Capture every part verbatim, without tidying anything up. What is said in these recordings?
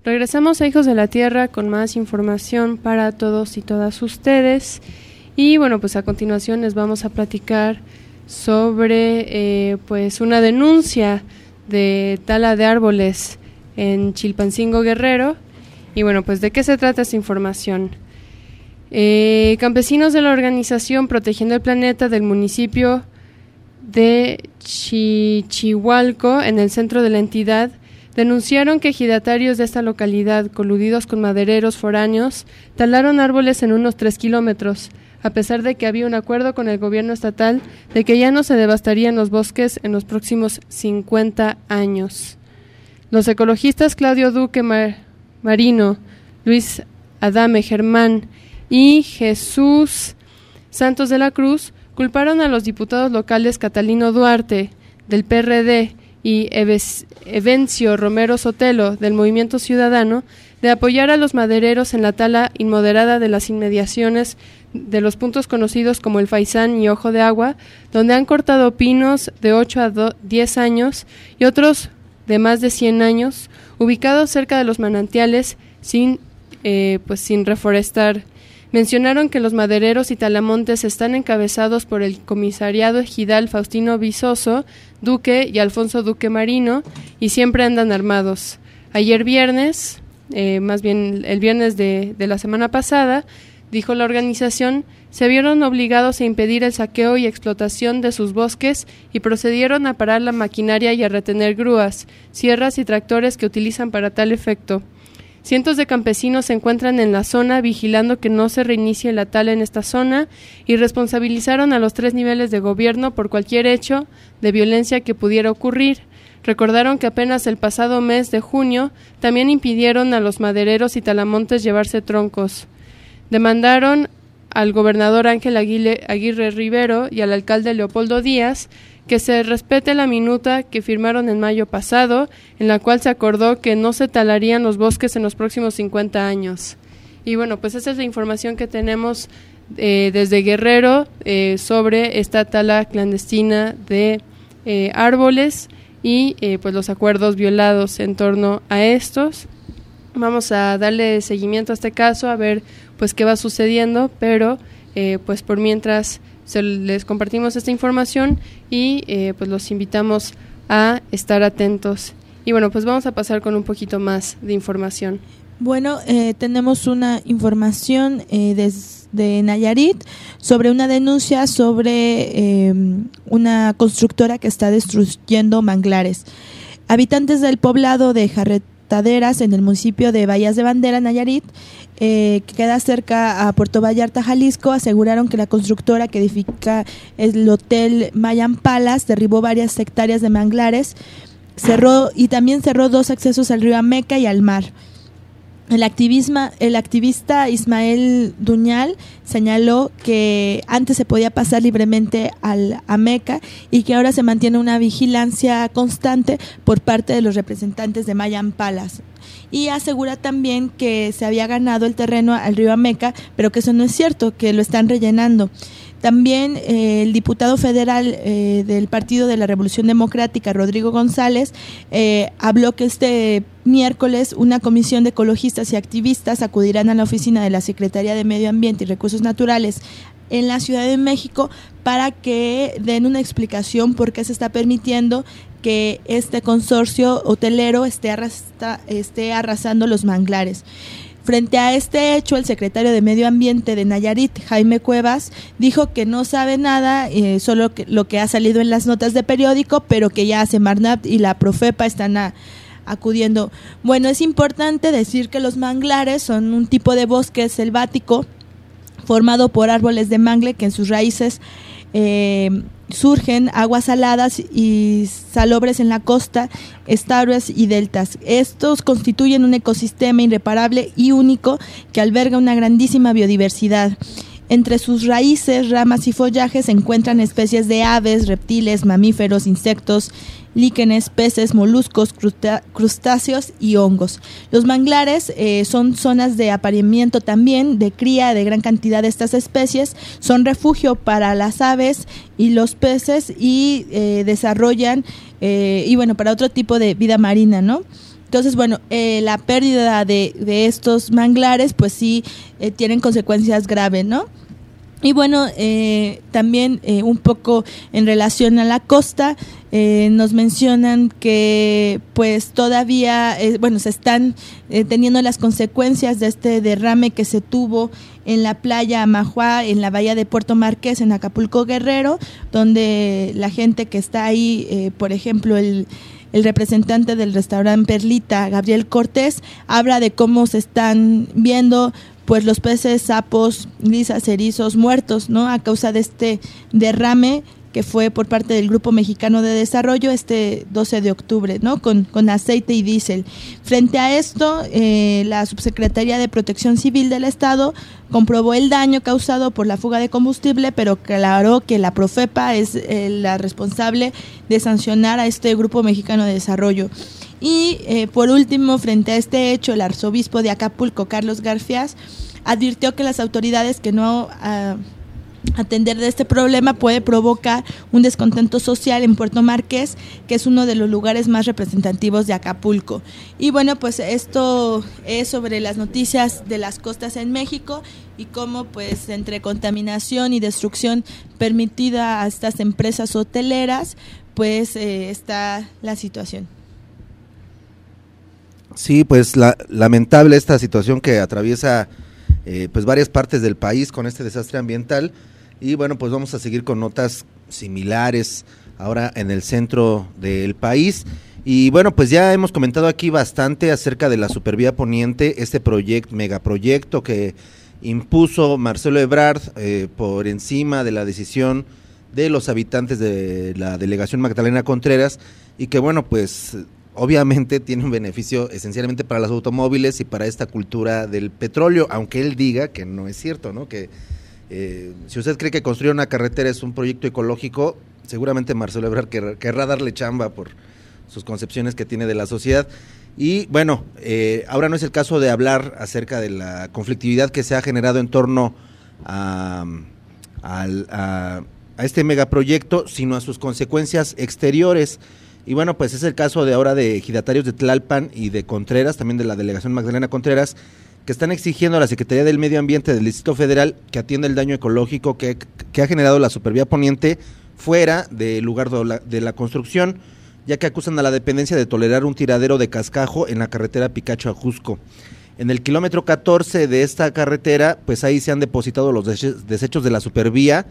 Regresamos a Hijos de la Tierra con más información para todos y todas ustedes. Y bueno, pues a continuación les vamos a platicar sobre eh, pues una denuncia de tala de árboles en Chilpancingo, Guerrero. Y bueno, pues ¿de qué se trata esta información? Eh, campesinos de la organización Protegiendo el Planeta del municipio de Chichihualco, en el centro de la entidad, denunciaron que ejidatarios de esta localidad, coludidos con madereros foráneos, talaron árboles en unos tres kilómetros, a pesar de que había un acuerdo con el gobierno estatal de que ya no se devastarían los bosques en los próximos cincuenta años. Los ecologistas Claudio Duque Mar- Marino, Luis Adame Germán y Jesús Santos de la Cruz culparon a los diputados locales Catalino Duarte, del P R D, y Evencio Romero Sotelo, del Movimiento Ciudadano, de apoyar a los madereros en la tala inmoderada de las inmediaciones de los puntos conocidos como el Faisán y Ojo de Agua, donde han cortado pinos de ocho a diez años y otros de más de cien años, ubicados cerca de los manantiales sin, eh, pues sin reforestar. Mencionaron que los madereros y talamontes están encabezados por el comisariado ejidal Faustino Vizoso Duque y Alfonso Duque Marino, y siempre andan armados. Ayer viernes, eh, más bien el viernes de, de la semana pasada, dijo la organización, se vieron obligados a impedir el saqueo y explotación de sus bosques y procedieron a parar la maquinaria y a retener grúas, sierras y tractores que utilizan para tal efecto. Cientos de campesinos se encuentran en la zona vigilando que no se reinicie la tala en esta zona y responsabilizaron a los tres niveles de gobierno por cualquier hecho de violencia que pudiera ocurrir. Recordaron que apenas el pasado mes de junio también impidieron a los madereros y talamontes llevarse troncos. Demandaron al gobernador Ángel Aguirre, Aguirre Rivero y al alcalde Leopoldo Díaz que se respete la minuta que firmaron en mayo pasado, en la cual se acordó que no se talarían los bosques en los próximos cincuenta años. Y bueno, pues esa es la información que tenemos eh, desde Guerrero eh, sobre esta tala clandestina de eh, árboles y eh, pues los acuerdos violados en torno a estos. Vamos a darle seguimiento a este caso, a ver pues qué va sucediendo, pero eh, pues por mientras se les compartimos esta información y eh, pues los invitamos a estar atentos. Y bueno, pues vamos a pasar con un poquito más de información. Bueno, eh, tenemos una información eh, desde Nayarit sobre una denuncia sobre eh, una constructora que está destruyendo manglares. Habitantes del poblado de Jarretaderas, en el municipio de Bahías de Bandera, Nayarit, Eh, que queda cerca a Puerto Vallarta, Jalisco, aseguraron que la constructora que edifica el hotel Mayan Palace derribó varias hectáreas de manglares, cerró y también cerró dos accesos al río Ameca y al mar. El, activismo, el activista Ismael Duñal señaló que antes se podía pasar libremente al Ameca y que ahora se mantiene una vigilancia constante por parte de los representantes de Mayan Palace. Y asegura también que se había ganado el terreno al río Ameca, pero que eso no es cierto, que lo están rellenando. También eh, el diputado federal eh, del Partido de la Revolución Democrática, Rodrigo González, eh, habló que este miércoles una comisión de ecologistas y activistas acudirán a la oficina de la Secretaría de Medio Ambiente y Recursos Naturales en la Ciudad de México para que den una explicación por qué se está permitiendo que este consorcio hotelero esté, arrastra, esté arrasando los manglares. Frente a este hecho, el secretario de Medio Ambiente de Nayarit, Jaime Cuevas, dijo que no sabe nada, eh, solo que, lo que ha salido en las notas de periódico, pero que ya Semarnat y la Profepa están a, acudiendo. Bueno, es importante decir que los manglares son un tipo de bosque selvático formado por árboles de mangle que en sus raíces eh, surgen aguas saladas y salobres en la costa, estuarios y deltas. Estos constituyen un ecosistema irreparable y único que alberga una grandísima biodiversidad. Entre sus raíces, ramas y follajes se encuentran especies de aves, reptiles, mamíferos, insectos, líquenes, peces, moluscos, crustáceos y hongos. Los manglares eh, son zonas de apareamiento también, de cría de gran cantidad de estas especies, son refugio para las aves y los peces y eh, desarrollan, eh, y bueno, para otro tipo de vida marina, ¿no? Entonces, bueno, eh, la pérdida de, de estos manglares, pues sí, eh, tienen consecuencias graves, ¿no? Y bueno, eh, también eh, un poco en relación a la costa, eh, nos mencionan que pues todavía, eh, bueno, se están eh, teniendo las consecuencias de este derrame que se tuvo en la playa Amajuá, en la bahía de Puerto Marqués, en Acapulco Guerrero, donde la gente que está ahí, eh, por ejemplo, el... el representante del restaurante Perlita, Gabriel Cortés, habla de cómo se están viendo pues los peces, sapos, lisas, erizos muertos, ¿no? A causa de este derrame que fue por parte del Grupo Mexicano de Desarrollo este doce de octubre, ¿no? Con, con aceite y diésel. Frente a esto, eh, la Subsecretaría de Protección Civil del Estado comprobó el daño causado por la fuga de combustible, pero aclaró que la Profepa es eh, la responsable de sancionar a este Grupo Mexicano de Desarrollo. Y eh, por último, frente a este hecho, el arzobispo de Acapulco, Carlos Garfias, advirtió que las autoridades que no... Uh, atender de este problema puede provocar un descontento social en Puerto Marqués, que es uno de los lugares más representativos de Acapulco. Y bueno, pues esto es sobre las noticias de las costas en México y cómo pues entre contaminación y destrucción permitida a estas empresas hoteleras, pues eh, está la situación. Sí, pues la, lamentable esta situación que atraviesa eh, pues varias partes del país con este desastre ambiental. Y bueno, pues vamos a seguir con notas similares ahora en el centro del país. Y bueno, pues ya hemos comentado aquí bastante acerca de la Supervía Poniente, este proyecto, megaproyecto que impuso Marcelo Ebrard eh, por encima de la decisión de los habitantes de la delegación Magdalena Contreras, y que bueno, pues obviamente tiene un beneficio esencialmente para los automóviles y para esta cultura del petróleo, aunque él diga que no es cierto, ¿no? Que Eh, si usted cree que construir una carretera es un proyecto ecológico, seguramente Marcelo Ebrard querrá, querrá darle chamba por sus concepciones que tiene de la sociedad. Y bueno, eh, ahora no es el caso de hablar acerca de la conflictividad que se ha generado en torno a, a, a, a este megaproyecto, sino a sus consecuencias exteriores. Y bueno, pues es el caso de ahora de ejidatarios de Tlalpan y de Contreras, también de la delegación Magdalena Contreras, que están exigiendo a la Secretaría del Medio Ambiente del Distrito Federal que atienda el daño ecológico que, que ha generado la Supervía Poniente fuera del lugar de la, de la construcción, ya que acusan a la dependencia de tolerar un tiradero de cascajo en la carretera Picacho a Jusco. En el kilómetro catorce de esta carretera, pues ahí se han depositado los desechos de la Supervía,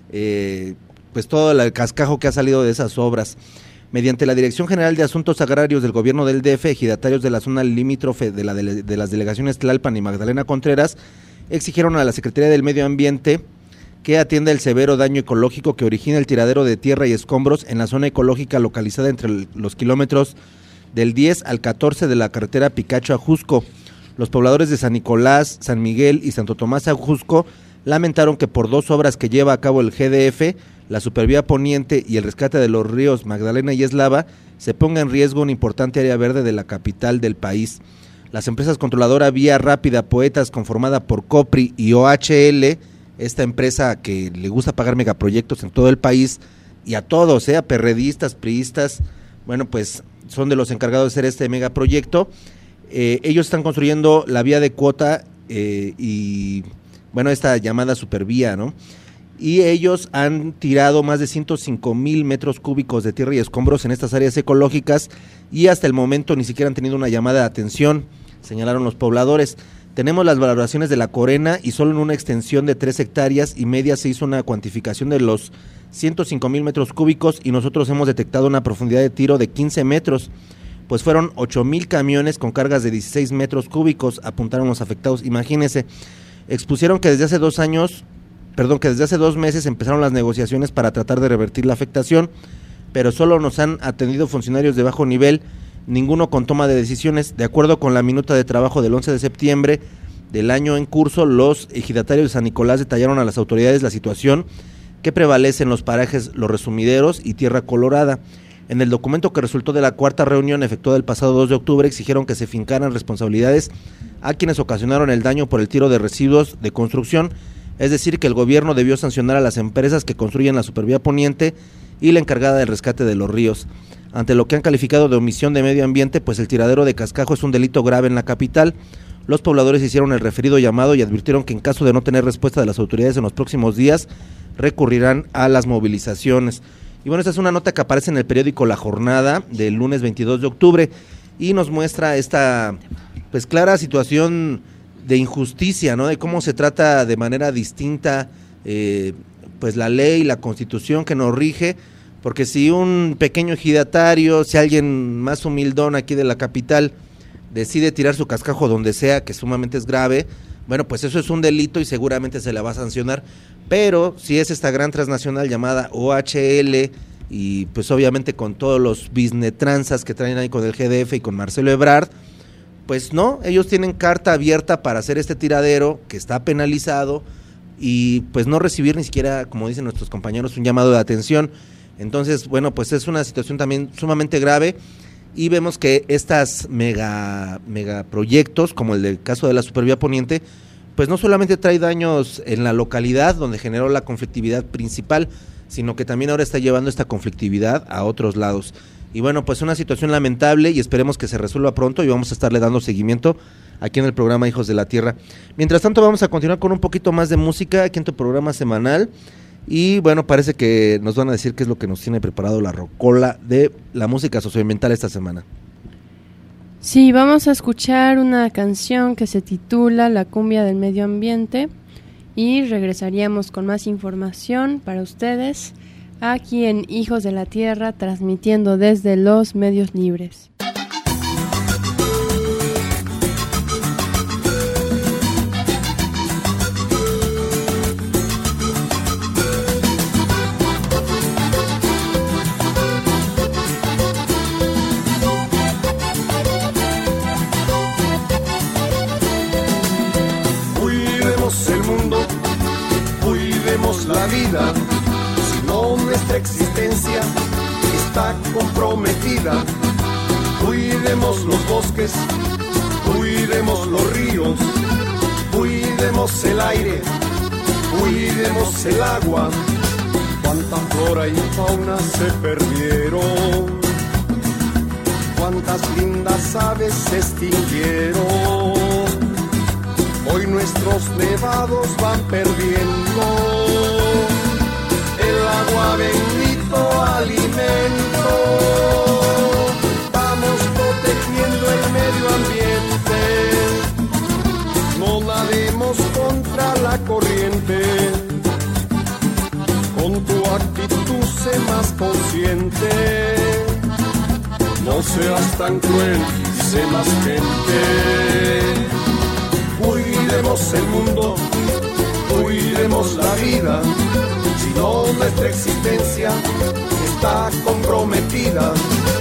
eh, pues todo el cascajo que ha salido de esas obras. Mediante la Dirección General de Asuntos Agrarios del Gobierno del D F, ejidatarios de la zona limítrofe de, la de, de las delegaciones Tlalpan y Magdalena Contreras exigieron a la Secretaría del Medio Ambiente que atienda el severo daño ecológico que origina el tiradero de tierra y escombros en la zona ecológica localizada entre el, los kilómetros del diez al catorce de la carretera Picacho a Jusco. Los pobladores de San Nicolás, San Miguel y Santo Tomás a Jusco lamentaron que por dos obras que lleva a cabo el G D F, la Supervía Poniente y el rescate de los ríos Magdalena y Eslava, se ponga en riesgo una importante área verde de la capital del país. Las empresas controladoras Vía Rápida Poetas, conformada por Copri y O H L, esta empresa que le gusta pagar megaproyectos en todo el país, y a todos, eh, a perredistas, priistas, bueno, pues son de los encargados de hacer este megaproyecto. Eh, ellos están construyendo la vía de cuota eh, y, bueno, esta llamada Supervía, ¿no? Y ellos han tirado más de ciento cinco mil metros cúbicos de tierra y escombros en estas áreas ecológicas y hasta el momento ni siquiera han tenido una llamada de atención, señalaron los pobladores. Tenemos las valoraciones de la Corena y solo en una extensión de tres hectáreas y media se hizo una cuantificación de los ciento cinco mil metros cúbicos y nosotros hemos detectado una profundidad de tiro de quince metros, pues fueron ocho mil camiones con cargas de dieciséis metros cúbicos, apuntaron los afectados. Imagínense, expusieron que desde hace dos años... Perdón, que desde hace dos meses empezaron las negociaciones para tratar de revertir la afectación, pero solo nos han atendido funcionarios de bajo nivel, ninguno con toma de decisiones. De acuerdo con la minuta de trabajo del once de septiembre del año en curso, los ejidatarios de San Nicolás detallaron a las autoridades la situación que prevalece en los parajes Los Resumideros y Tierra Colorada. En el documento que resultó de la cuarta reunión efectuada el pasado dos de octubre, exigieron que se fincaran responsabilidades a quienes ocasionaron el daño por el tiro de residuos de construcción. Es decir, que el gobierno debió sancionar a las empresas que construyen la Supervía Poniente y la encargada del rescate de los ríos. Ante lo que han calificado de omisión de medio ambiente, pues el tiradero de cascajo es un delito grave en la capital. Los pobladores hicieron el referido llamado y advirtieron que en caso de no tener respuesta de las autoridades en los próximos días, recurrirán a las movilizaciones. Y bueno, esta es una nota que aparece en el periódico La Jornada del lunes veintidós de octubre y nos muestra esta pues clara situación de injusticia, ¿no? De cómo se trata de manera distinta eh, pues la ley, la constitución que nos rige, porque si un pequeño ejidatario, si alguien más humildón aquí de la capital decide tirar su cascajo donde sea, que sumamente es grave, bueno, pues eso es un delito y seguramente se le va a sancionar, pero si es esta gran transnacional llamada O H L y pues obviamente con todos los business que traen ahí con el G D F y con Marcelo Ebrard, pues no, ellos tienen carta abierta para hacer este tiradero que está penalizado y pues no recibir ni siquiera, como dicen nuestros compañeros, un llamado de atención. Entonces, bueno, pues es una situación también sumamente grave y vemos que estas mega megaproyectos, como el del caso de la Supervía Poniente, pues no solamente trae daños en la localidad donde generó la conflictividad principal, sino que también ahora está llevando esta conflictividad a otros lados. Y bueno, pues una situación lamentable y esperemos que se resuelva pronto y vamos a estarle dando seguimiento aquí en el programa Hijos de la Tierra. Mientras tanto, vamos a continuar con un poquito más de música aquí en tu programa semanal. Y bueno, parece que nos van a decir qué es lo que nos tiene preparado la rocola de la música socioambiental esta semana. Sí, vamos a escuchar una canción que se titula La cumbia del medio ambiente y regresaríamos con más información para ustedes aquí en Hijos de la Tierra, transmitiendo desde los medios libres. La vida, si no nuestra existencia está comprometida. Cuidemos los bosques, cuidemos los ríos, cuidemos el aire, cuidemos el agua. Cuánta flora y fauna se perdieron, cuántas lindas aves se extinguieron. Hoy nuestros nevados van perdiendo el agua, bendito alimento. Vamos protegiendo el medio ambiente, no nademos contra la corriente. Con tu actitud sé más consciente, no seas tan cruel y sé más gente. Cuidemos el mundo, cuidemos la vida, si no nuestra existencia está comprometida.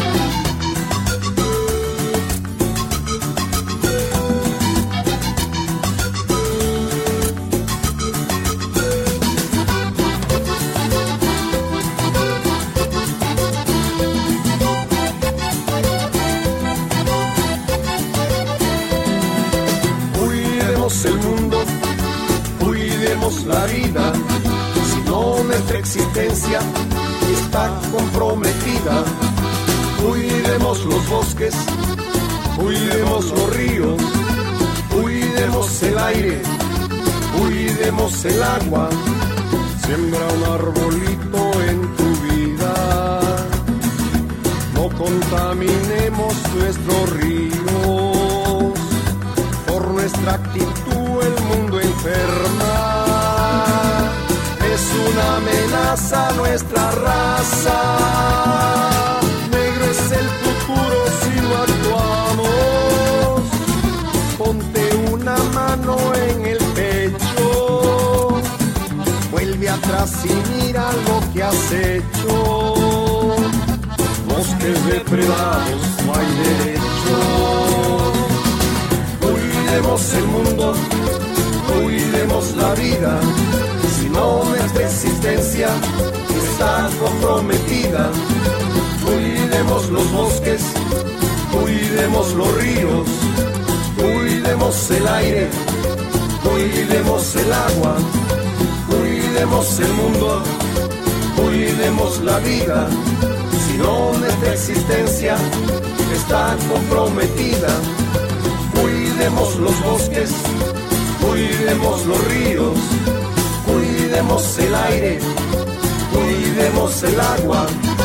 El mundo, cuidemos la vida, si no nuestra existencia está comprometida. Cuidemos los bosques, cuidemos los ríos, cuidemos el aire, cuidemos el agua. Siembra un arbolito en tu vida, no contaminemos nuestros ríos. Por nuestra actitud el mundo enferma, es una amenaza a nuestra raza. Negro es el futuro si no actuamos, ponte una mano en el pecho, vuelve atrás y mira lo que has hecho. Bosques depredados, no hay derecho. Cuidemos el mundo, cuidemos la vida, si no nuestra existencia está comprometida. Cuidemos los bosques, cuidemos los ríos, cuidemos el aire, cuidemos el agua, cuidemos el mundo, Cuidemos la vida, si no nuestra existencia está comprometida. Cuidemos los bosques, cuidemos los ríos, cuidemos el aire, cuidemos el agua.